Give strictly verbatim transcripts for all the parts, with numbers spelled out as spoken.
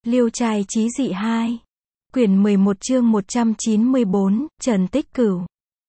Liêu trai chí dị hai. Quyển mười một chương một trăm chín mươi bốn, Trần Tích Cửu.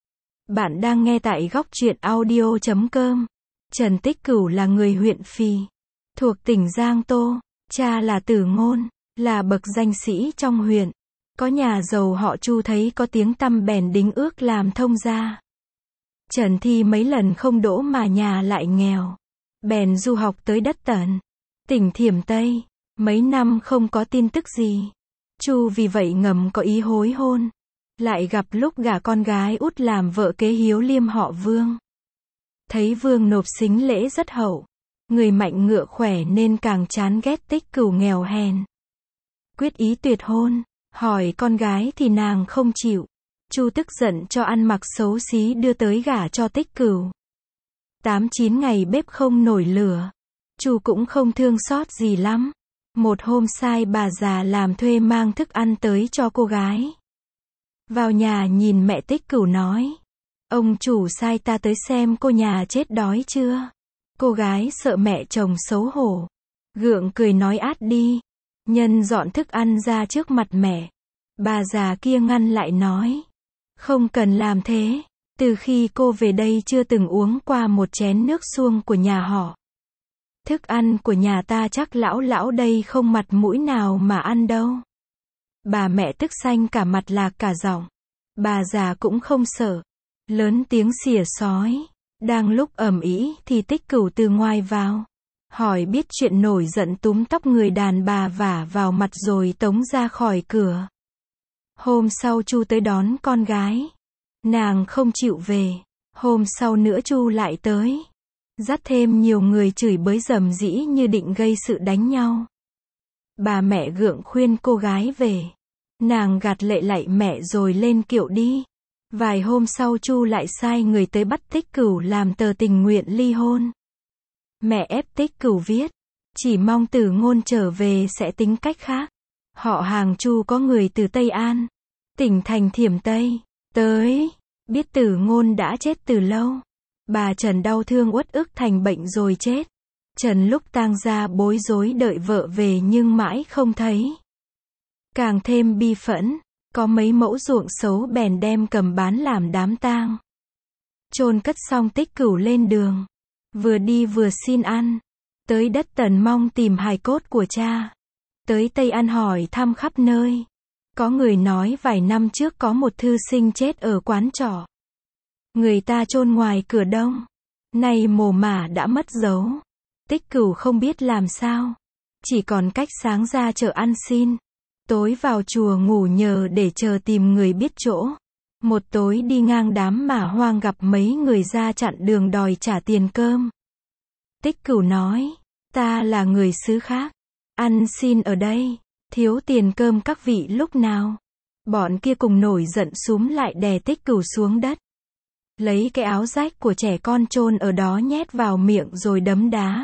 Bạn đang nghe tại góc truyện audio chấm com. Trần Tích Cửu là người huyện Phì, thuộc tỉnh Giang Tô. Cha là Tử Ngôn, là bậc danh sĩ trong huyện. Có nhà giàu họ Chu thấy có tiếng tăm bèn đính ước làm thông gia. Trần thi mấy lần không đỗ mà nhà lại nghèo. Bèn du học tới đất Tần, tỉnh Thiểm Tây. Mấy năm không có tin tức gì. Chu vì vậy ngầm có ý hối hôn. Lại gặp lúc gả con gái út làm vợ kế Hiếu Liêm họ Vương. Thấy Vương nộp sính lễ rất hậu. Người mạnh ngựa khỏe nên càng chán ghét Tích Cửu nghèo hèn. Quyết ý tuyệt hôn. Hỏi con gái thì nàng không chịu. Chu tức giận cho ăn mặc xấu xí đưa tới gả cho Tích Cửu. Tám chín ngày bếp không nổi lửa. Chu cũng không thương xót gì lắm. Một hôm sai bà già làm thuê mang thức ăn tới cho cô gái. Vào nhà nhìn mẹ Tích Cửu nói. Ông chủ sai ta tới xem cô nhà chết đói chưa. Cô gái sợ mẹ chồng xấu hổ. Gượng cười nói át đi. Nhân dọn thức ăn ra trước mặt mẹ. Bà già kia ngăn lại nói. Không cần làm thế. Từ khi cô về đây chưa từng uống qua một chén nước suông của nhà họ. Thức ăn của nhà ta chắc lão lão đây không mặt mũi nào mà ăn đâu. Bà mẹ tức xanh cả mặt lạc cả giọng. Bà già cũng không sợ. Lớn tiếng xỉa xói. Đang lúc ầm ĩ thì Tích Cửu từ ngoài vào. Hỏi biết chuyện nổi giận túm tóc người đàn bà vả vào mặt rồi tống ra khỏi cửa. Hôm sau Chu tới đón con gái. Nàng không chịu về. Hôm sau nữa Chu lại tới. Dắt thêm nhiều người chửi bới rầm rĩ như định gây sự đánh nhau. Bà mẹ gượng khuyên cô gái về. Nàng gạt lệ lạy mẹ rồi lên kiệu đi. Vài hôm sau Chu lại sai người tới bắt Tích Cửu làm tờ tình nguyện ly hôn. Mẹ ép Tích Cửu viết. Chỉ mong Tử Ngôn trở về sẽ tính cách khác. Họ hàng Chu có người từ Tây An, tỉnh thành Thiểm Tây, tới. Biết Tử Ngôn đã chết từ lâu. Bà Trần đau thương uất ức thành bệnh rồi chết. Trần lúc tang gia bối rối đợi vợ về nhưng mãi không thấy. Càng thêm bi phẫn, có mấy mẫu ruộng xấu bèn đem cầm bán làm đám tang. Chôn cất xong Tích Cửu lên đường. Vừa đi vừa xin ăn. Tới đất Tần mong tìm hài cốt của cha. Tới Tây An hỏi thăm khắp nơi. Có người nói vài năm trước có một thư sinh chết ở quán trọ. Người ta chôn ngoài cửa đông. Nay mồ mả đã mất dấu. Tích Cửu không biết làm sao. Chỉ còn cách sáng ra chợ ăn xin. Tối vào chùa ngủ nhờ để chờ tìm người biết chỗ. Một tối đi ngang đám mả hoang gặp mấy người ra chặn đường đòi trả tiền cơm. Tích Cửu nói. Ta là người xứ khác. Ăn xin ở đây. Thiếu tiền cơm các vị lúc nào. Bọn kia cùng nổi giận súm lại đè Tích Cửu xuống đất. Lấy cái áo rách của trẻ con chôn ở đó nhét vào miệng rồi đấm đá.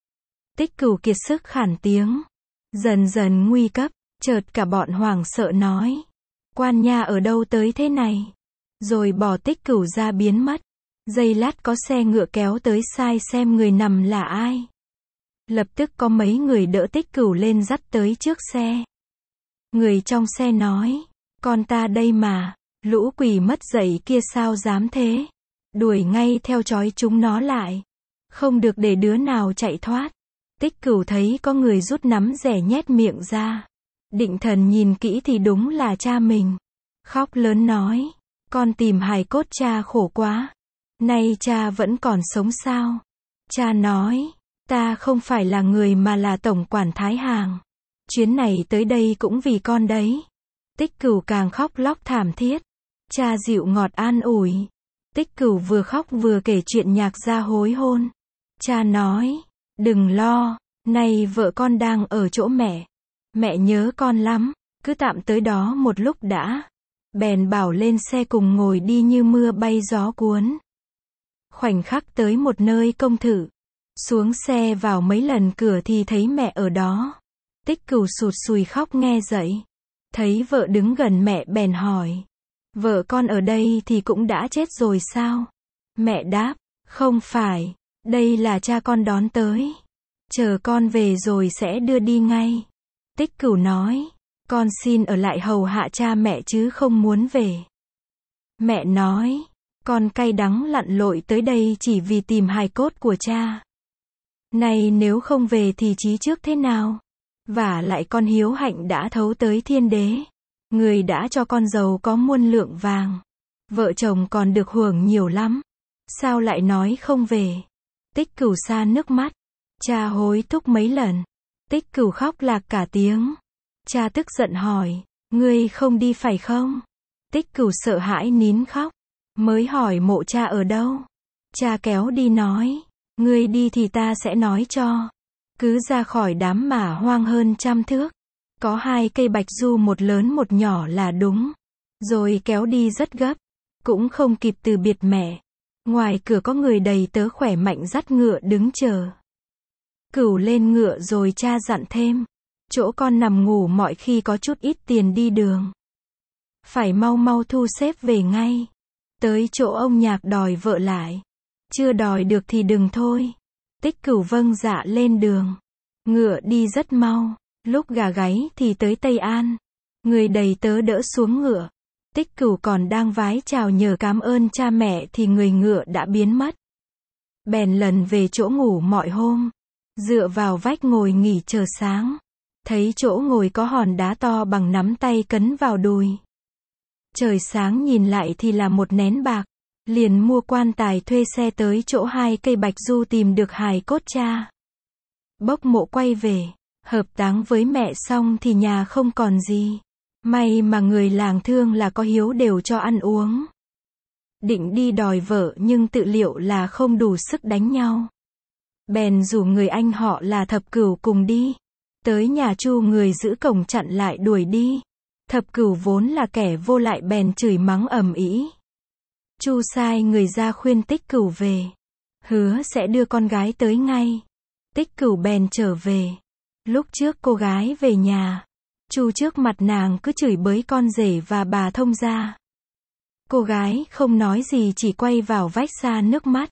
Tích Cửu kiệt sức khản tiếng. Dần dần nguy cấp, chợt cả bọn hoảng sợ nói. Quan nha ở đâu tới thế này? Rồi bỏ Tích Cửu ra biến mất. Giây lát có xe ngựa kéo tới sai xem người nằm là ai. Lập tức có mấy người đỡ Tích Cửu lên dắt tới trước xe. Người trong xe nói. Con ta đây mà. Lũ quỷ mất dạy kia sao dám thế. Đuổi ngay theo trói chúng nó lại. Không được để đứa nào chạy thoát. Tích Cửu thấy có người rút nắm rẻ nhét miệng ra. Định thần nhìn kỹ thì đúng là cha mình. Khóc lớn nói. Con tìm hài cốt cha khổ quá. Nay cha vẫn còn sống sao? Cha nói. Ta không phải là người mà là tổng quản Thái Hàng. Chuyến này tới đây cũng vì con đấy. Tích Cửu càng khóc lóc thảm thiết. Cha dịu ngọt an ủi. Tích Cửu vừa khóc vừa kể chuyện nhạc gia hối hôn. Cha nói. Đừng lo. Nay vợ con đang ở chỗ mẹ. Mẹ nhớ con lắm. Cứ tạm tới đó một lúc đã. Bèn bảo lên xe cùng ngồi đi như mưa bay gió cuốn. Khoảnh khắc tới một nơi công thự. Xuống xe vào mấy lần cửa thì thấy mẹ ở đó. Tích Cửu sụt sùi khóc nghe dậy. Thấy vợ đứng gần mẹ bèn hỏi. Vợ con ở đây thì cũng đã chết rồi sao? Mẹ đáp. Không phải. Đây là cha con đón tới. Chờ con về rồi sẽ đưa đi ngay. Tích Cửu nói, con xin ở lại hầu hạ cha mẹ chứ không muốn về. Mẹ nói, con cay đắng lặn lội tới đây chỉ vì tìm hài cốt của cha. Này nếu không về thì chí trước thế nào? Vả lại con hiếu hạnh đã thấu tới thiên đế. Người đã cho con giàu có muôn lượng vàng. Vợ chồng còn được hưởng nhiều lắm. Sao lại nói không về? Tích Cửu xa nước mắt. Cha hối thúc mấy lần. Tích Cửu khóc lạc cả tiếng. Cha tức giận hỏi, ngươi không đi phải không? Tích Cửu sợ hãi nín khóc. Mới hỏi mộ cha ở đâu? Cha kéo đi nói, ngươi đi thì ta sẽ nói cho. Cứ ra khỏi đám mả hoang hơn trăm thước. Có hai cây bạch du một lớn một nhỏ là đúng. Rồi kéo đi rất gấp. Cũng không kịp từ biệt mẹ. Ngoài cửa có người đầy tớ khỏe mạnh dắt ngựa đứng chờ. Cửu lên ngựa rồi cha dặn thêm. Chỗ con nằm ngủ mọi khi có chút ít tiền đi đường. Phải mau mau thu xếp về ngay. Tới chỗ ông Nhạc đòi vợ lại. Chưa đòi được thì đừng thôi. Tích Cửu vâng dạ lên đường. Ngựa đi rất mau. Lúc gà gáy thì tới Tây An. Người đầy tớ đỡ xuống ngựa. Tích Cửu còn đang vái chào nhờ cám ơn cha mẹ thì người ngựa đã biến mất. Bèn lần về chỗ ngủ mọi hôm. Dựa vào vách ngồi nghỉ chờ sáng. Thấy chỗ ngồi có hòn đá to bằng nắm tay cấn vào đùi. Trời sáng nhìn lại thì là một nén bạc. Liền mua quan tài thuê xe tới chỗ hai cây bạch du tìm được hài cốt cha. Bốc mộ quay về. Hợp táng với mẹ xong thì nhà không còn gì. May mà người làng thương là có hiếu đều cho ăn uống. Định đi đòi vợ nhưng tự liệu là không đủ sức đánh nhau. Bèn rủ người anh họ là Thập Cửu cùng đi. Tới nhà Chu người giữ cổng chặn lại đuổi đi. Thập Cửu vốn là kẻ vô lại bèn chửi mắng ầm ĩ. Chu sai người ra khuyên Tích Cửu về. Hứa sẽ đưa con gái tới ngay. Tích Cửu bèn trở về. Lúc trước cô gái về nhà. Chu trước mặt nàng cứ chửi bới con rể và bà thông gia. Cô gái không nói gì chỉ quay vào vách xa nước mắt.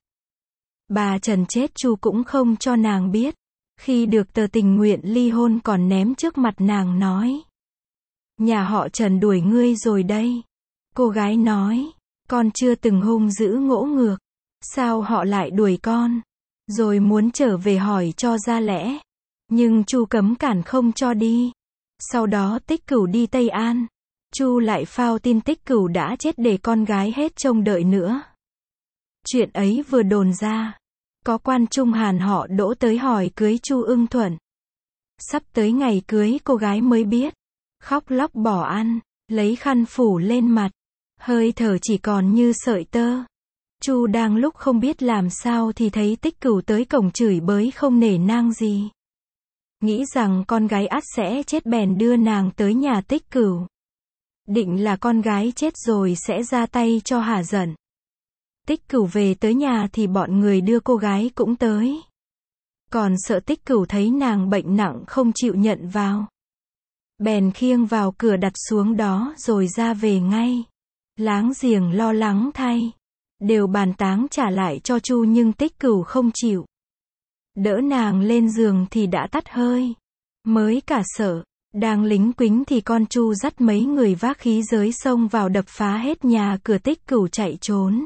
Bà Trần chết Chu cũng không cho nàng biết. Khi được tờ tình nguyện ly hôn còn ném trước mặt nàng nói. Nhà họ Trần đuổi ngươi rồi đây. Cô gái nói. Con chưa từng hung dữ ngỗ ngược. Sao họ lại đuổi con? Rồi muốn trở về hỏi cho ra lẽ. Nhưng Chu cấm cản không cho đi. Sau đó Tích Cửu đi Tây An. Chu lại phao tin Tích Cửu đã chết để con gái hết trông đợi nữa. Chuyện ấy vừa đồn ra. Có quan Trung Hàn họ Đỗ tới hỏi cưới Chu ưng thuận. Sắp tới ngày cưới cô gái mới biết. Khóc lóc bỏ ăn. Lấy khăn phủ lên mặt. Hơi thở chỉ còn như sợi tơ. Chu đang lúc không biết làm sao thì thấy Tích Cửu tới cổng chửi bới không nể nang gì. Nghĩ rằng con gái ắt sẽ chết bèn đưa nàng tới nhà Tích Cửu. Định là con gái chết rồi sẽ ra tay cho hả giận. Tích Cửu về tới nhà thì bọn người đưa cô gái cũng tới. Còn sợ Tích Cửu thấy nàng bệnh nặng không chịu nhận vào. Bèn khiêng vào cửa đặt xuống đó rồi ra về ngay. Láng giềng lo lắng thay. Đều bàn táng trả lại cho Chu nhưng Tích Cửu không chịu. Đỡ nàng lên giường thì đã tắt hơi. Mới cả sợ. Đang lính quính thì con Chu dắt mấy người vác khí giới xông vào đập phá hết nhà cửa Tích Cửu chạy trốn.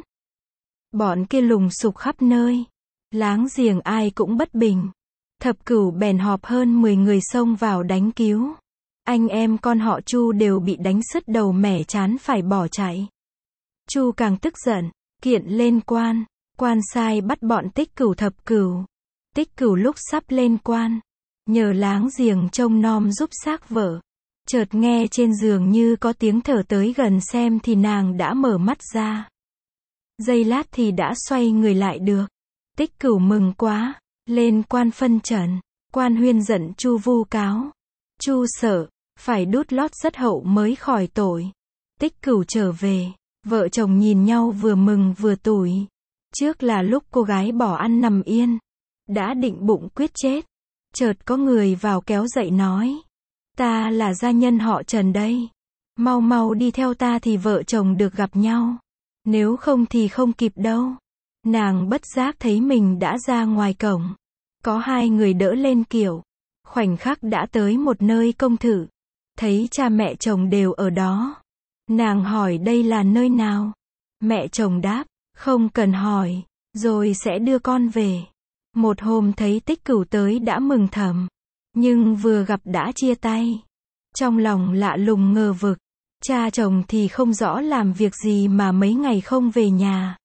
Bọn kia lùng sục khắp nơi. Láng giềng ai cũng bất bình. Thập Cửu bèn họp hơn mười người xông vào đánh cứu. Anh em con họ Chu đều bị đánh sứt đầu mẻ chán phải bỏ chạy. Chu càng tức giận. Kiện lên quan. Quan sai bắt bọn Tích Cửu Thập Cửu. Tích Cửu lúc sắp lên quan. Nhờ láng giềng trông nom giúp xác vợ. Chợt nghe trên giường như có tiếng thở tới gần xem thì nàng đã mở mắt ra. Giây lát thì đã xoay người lại được. Tích Cửu mừng quá. Lên quan phân trần. Quan huyên giận Chu vu cáo. Chu sợ. Phải đút lót rất hậu mới khỏi tội. Tích Cửu trở về. Vợ chồng nhìn nhau vừa mừng vừa tủi. Trước là lúc cô gái bỏ ăn nằm yên. Đã định bụng quyết chết. Chợt có người vào kéo dậy nói. Ta là gia nhân họ Trần đây. Mau mau đi theo ta thì vợ chồng được gặp nhau. Nếu không thì không kịp đâu. Nàng bất giác thấy mình đã ra ngoài cổng. Có hai người đỡ lên kiệu. Khoảnh khắc đã tới một nơi công thự. Thấy cha mẹ chồng đều ở đó. Nàng hỏi đây là nơi nào? Mẹ chồng đáp, không cần hỏi, rồi sẽ đưa con về. Một hôm thấy Tích Cửu tới đã mừng thầm. Nhưng vừa gặp đã chia tay. Trong lòng lạ lùng ngờ vực. Cha chồng thì không rõ làm việc gì mà mấy ngày không về nhà.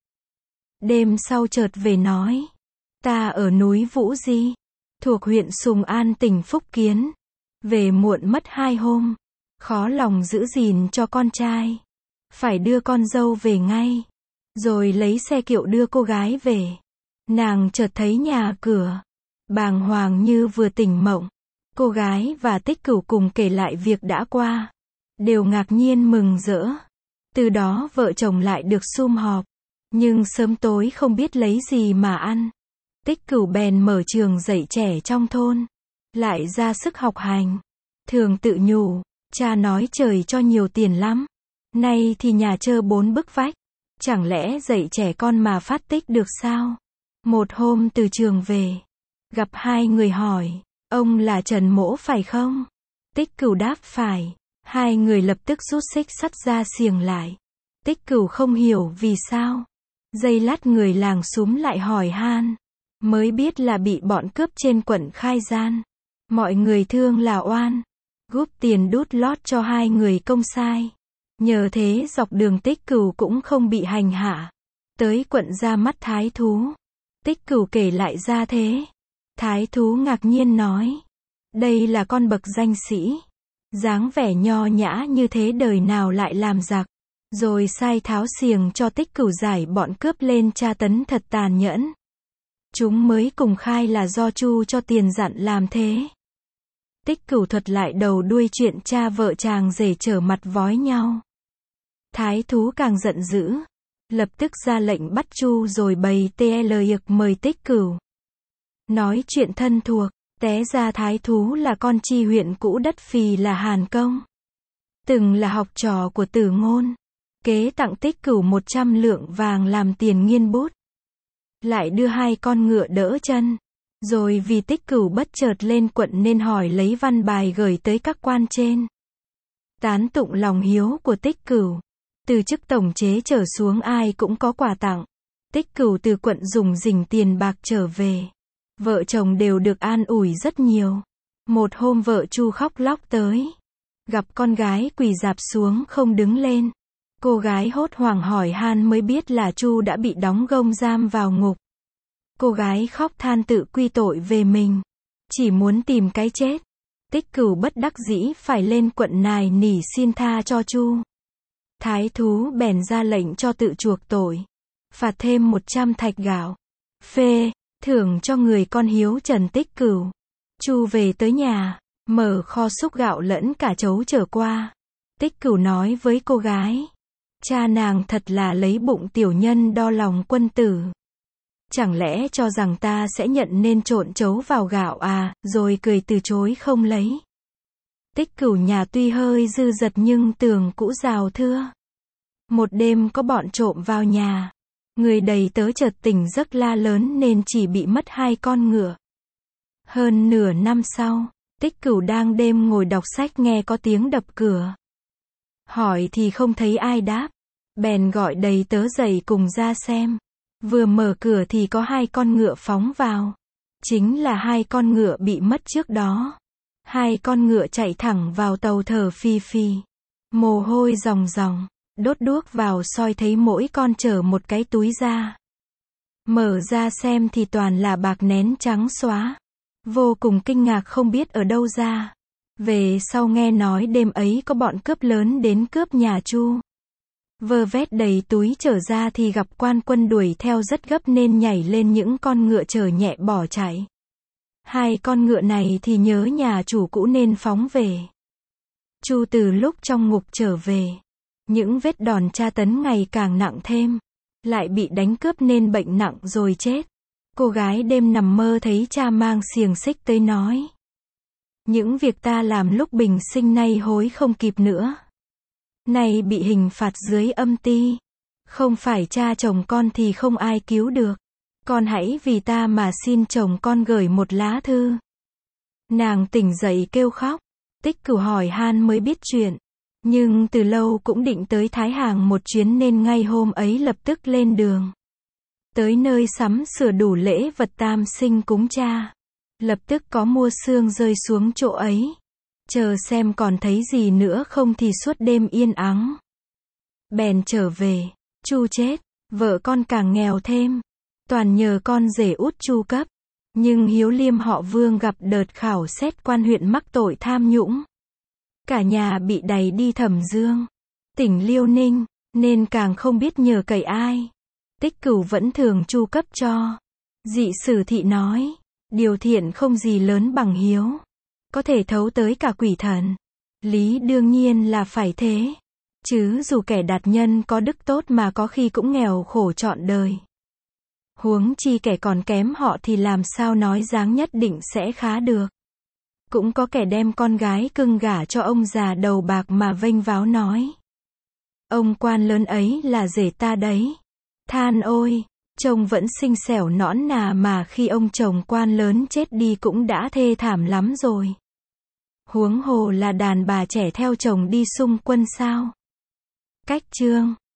Đêm sau chợt về nói. Ta ở núi Vũ Di, thuộc huyện Sùng An tỉnh Phúc Kiến. Về muộn mất hai hôm. Khó lòng giữ gìn cho con trai. Phải đưa con dâu về ngay. Rồi lấy xe kiệu đưa cô gái về. Nàng chợt thấy nhà cửa. Bàng hoàng như vừa tỉnh mộng. Cô gái và Tích Cửu cùng kể lại việc đã qua. Đều ngạc nhiên mừng rỡ. Từ đó vợ chồng lại được sum họp. Nhưng sớm tối không biết lấy gì mà ăn. Tích Cửu bèn mở trường dạy trẻ trong thôn. Lại ra sức học hành. Thường tự nhủ, cha nói trời cho nhiều tiền lắm. Nay thì nhà trơ bốn bức vách. Chẳng lẽ dạy trẻ con mà phát tích được sao? Một hôm từ trường về. Gặp hai người hỏi, ông là Trần Mỗ phải không? Tích Cửu đáp phải. Hai người lập tức rút xích sắt ra xiềng lại. Tích Cửu không hiểu vì sao. Giây lát người làng xúm lại hỏi han. Mới biết là bị bọn cướp trên quận khai gian. Mọi người thương là oan. Gúp tiền đút lót cho hai người công sai. Nhờ thế dọc đường Tích Cửu cũng không bị hành hạ. Tới quận ra mắt thái thú. Tích Cửu kể lại ra thế. Thái thú ngạc nhiên nói. Đây là con bậc danh sĩ. Dáng vẻ nho nhã như thế đời nào lại làm giặc. Rồi sai tháo xiềng cho Tích Cửu giải bọn cướp lên tra tấn thật tàn nhẫn. Chúng mới cùng khai là do Chu cho tiền dặn làm thế. Tích Cửu thuật lại đầu đuôi chuyện cha vợ chàng rể trở mặt vói nhau. Thái thú càng giận dữ. Lập tức ra lệnh bắt Chu rồi bày tl yực mời Tích Cửu. Nói chuyện thân thuộc. Té ra thái thú là con chi huyện cũ đất Phì là Hàn Công. Từng là học trò của Tử Ngôn. Kế tặng Tích Cửu một trăm lượng vàng làm tiền nghiên bút. Lại đưa hai con ngựa đỡ chân. Rồi vì Tích Cửu bất chợt lên quận nên hỏi lấy văn bài gửi tới các quan trên. Tán tụng lòng hiếu của Tích Cửu. Từ chức tổng chế trở xuống ai cũng có quà tặng. Tích Cửu từ quận dùng dình tiền bạc trở về. Vợ chồng đều được an ủi rất nhiều. Một hôm vợ Chu khóc lóc tới. Gặp con gái quỳ rạp xuống không đứng lên. Cô gái hốt hoảng hỏi han mới biết là Chu đã bị đóng gông giam vào ngục. Cô gái khóc than tự quy tội về mình. Chỉ muốn tìm cái chết. Tích Cửu bất đắc dĩ phải lên quận nài nỉ xin tha cho Chu. Thái thú bèn ra lệnh cho tự chuộc tội. Phạt thêm một trăm thạch gạo. Phê. Thưởng cho người con hiếu Trần Tích Cửu. Chu về tới nhà. Mở kho xúc gạo lẫn cả chấu trở qua. Tích Cửu nói với cô gái. Cha nàng thật là lấy bụng tiểu nhân đo lòng quân tử. Chẳng lẽ cho rằng ta sẽ nhận nên trộn chấu vào gạo à, rồi cười từ chối không lấy. Tích Cửu nhà tuy hơi dư dật nhưng tường cũ rào thưa. Một đêm có bọn trộm vào nhà. Người đầy tớ chợt tỉnh giấc la lớn nên chỉ bị mất hai con ngựa. Hơn nửa năm sau, Tích Cửu đang đêm ngồi đọc sách nghe có tiếng đập cửa. Hỏi thì không thấy ai đáp. Bèn gọi đầy tớ dậy cùng ra xem. Vừa mở cửa thì có hai con ngựa phóng vào. Chính là hai con ngựa bị mất trước đó. Hai con ngựa chạy thẳng vào tàu thở phì phì. Mồ hôi ròng ròng. Đốt đuốc vào soi thấy mỗi con chở một cái túi da. Mở ra xem thì toàn là bạc nén trắng xóa. Vô cùng kinh ngạc không biết ở đâu ra. Về sau nghe nói đêm ấy có bọn cướp lớn đến cướp nhà Chu. Vơ vét đầy túi trở ra thì gặp quan quân đuổi theo rất gấp nên nhảy lên những con ngựa chở nhẹ bỏ chạy. Hai con ngựa này thì nhớ nhà chủ cũ nên phóng về. Chu từ lúc trong ngục trở về. Những vết đòn tra tấn ngày càng nặng thêm. Lại bị đánh cướp nên bệnh nặng rồi chết. Cô gái đêm nằm mơ thấy cha mang xiềng xích tới nói. Những việc ta làm lúc bình sinh nay hối không kịp nữa. Nay bị hình phạt dưới âm ti. Không phải cha chồng con thì không ai cứu được. Con hãy vì ta mà xin chồng con gửi một lá thư. Nàng tỉnh dậy kêu khóc. Tích Cửu hỏi han mới biết chuyện. Nhưng từ lâu cũng định tới Thái Hàng một chuyến nên ngay hôm ấy lập tức lên đường. Tới nơi sắm sửa đủ lễ vật tam sinh cúng cha. Lập tức có mua xương rơi xuống chỗ ấy. Chờ xem còn thấy gì nữa không thì suốt đêm yên ắng. Bèn trở về. Chu chết. Vợ con càng nghèo thêm. Toàn nhờ con rể út Chu cấp. Nhưng Hiếu Liêm họ Vương gặp đợt khảo xét quan huyện mắc tội tham nhũng. Cả nhà bị đày đi Thẩm Dương, tỉnh Liêu Ninh, nên càng không biết nhờ cậy ai. Tích Cửu vẫn thường Chu cấp cho. Dị Sử Thị nói, điều thiện không gì lớn bằng hiếu. Có thể thấu tới cả quỷ thần. Lý đương nhiên là phải thế. Chứ dù kẻ đạt nhân có đức tốt mà có khi cũng nghèo khổ trọn đời. Huống chi kẻ còn kém họ thì làm sao nói dáng nhất định sẽ khá được. Cũng có kẻ đem con gái cưng gả cho ông già đầu bạc mà vênh váo nói. Ông quan lớn ấy là rể ta đấy. Than ôi, chồng vẫn xinh xẻo nõn nà mà khi ông chồng quan lớn chết đi cũng đã thê thảm lắm rồi. Huống hồ là đàn bà trẻ theo chồng đi xung quân sao. Cách chương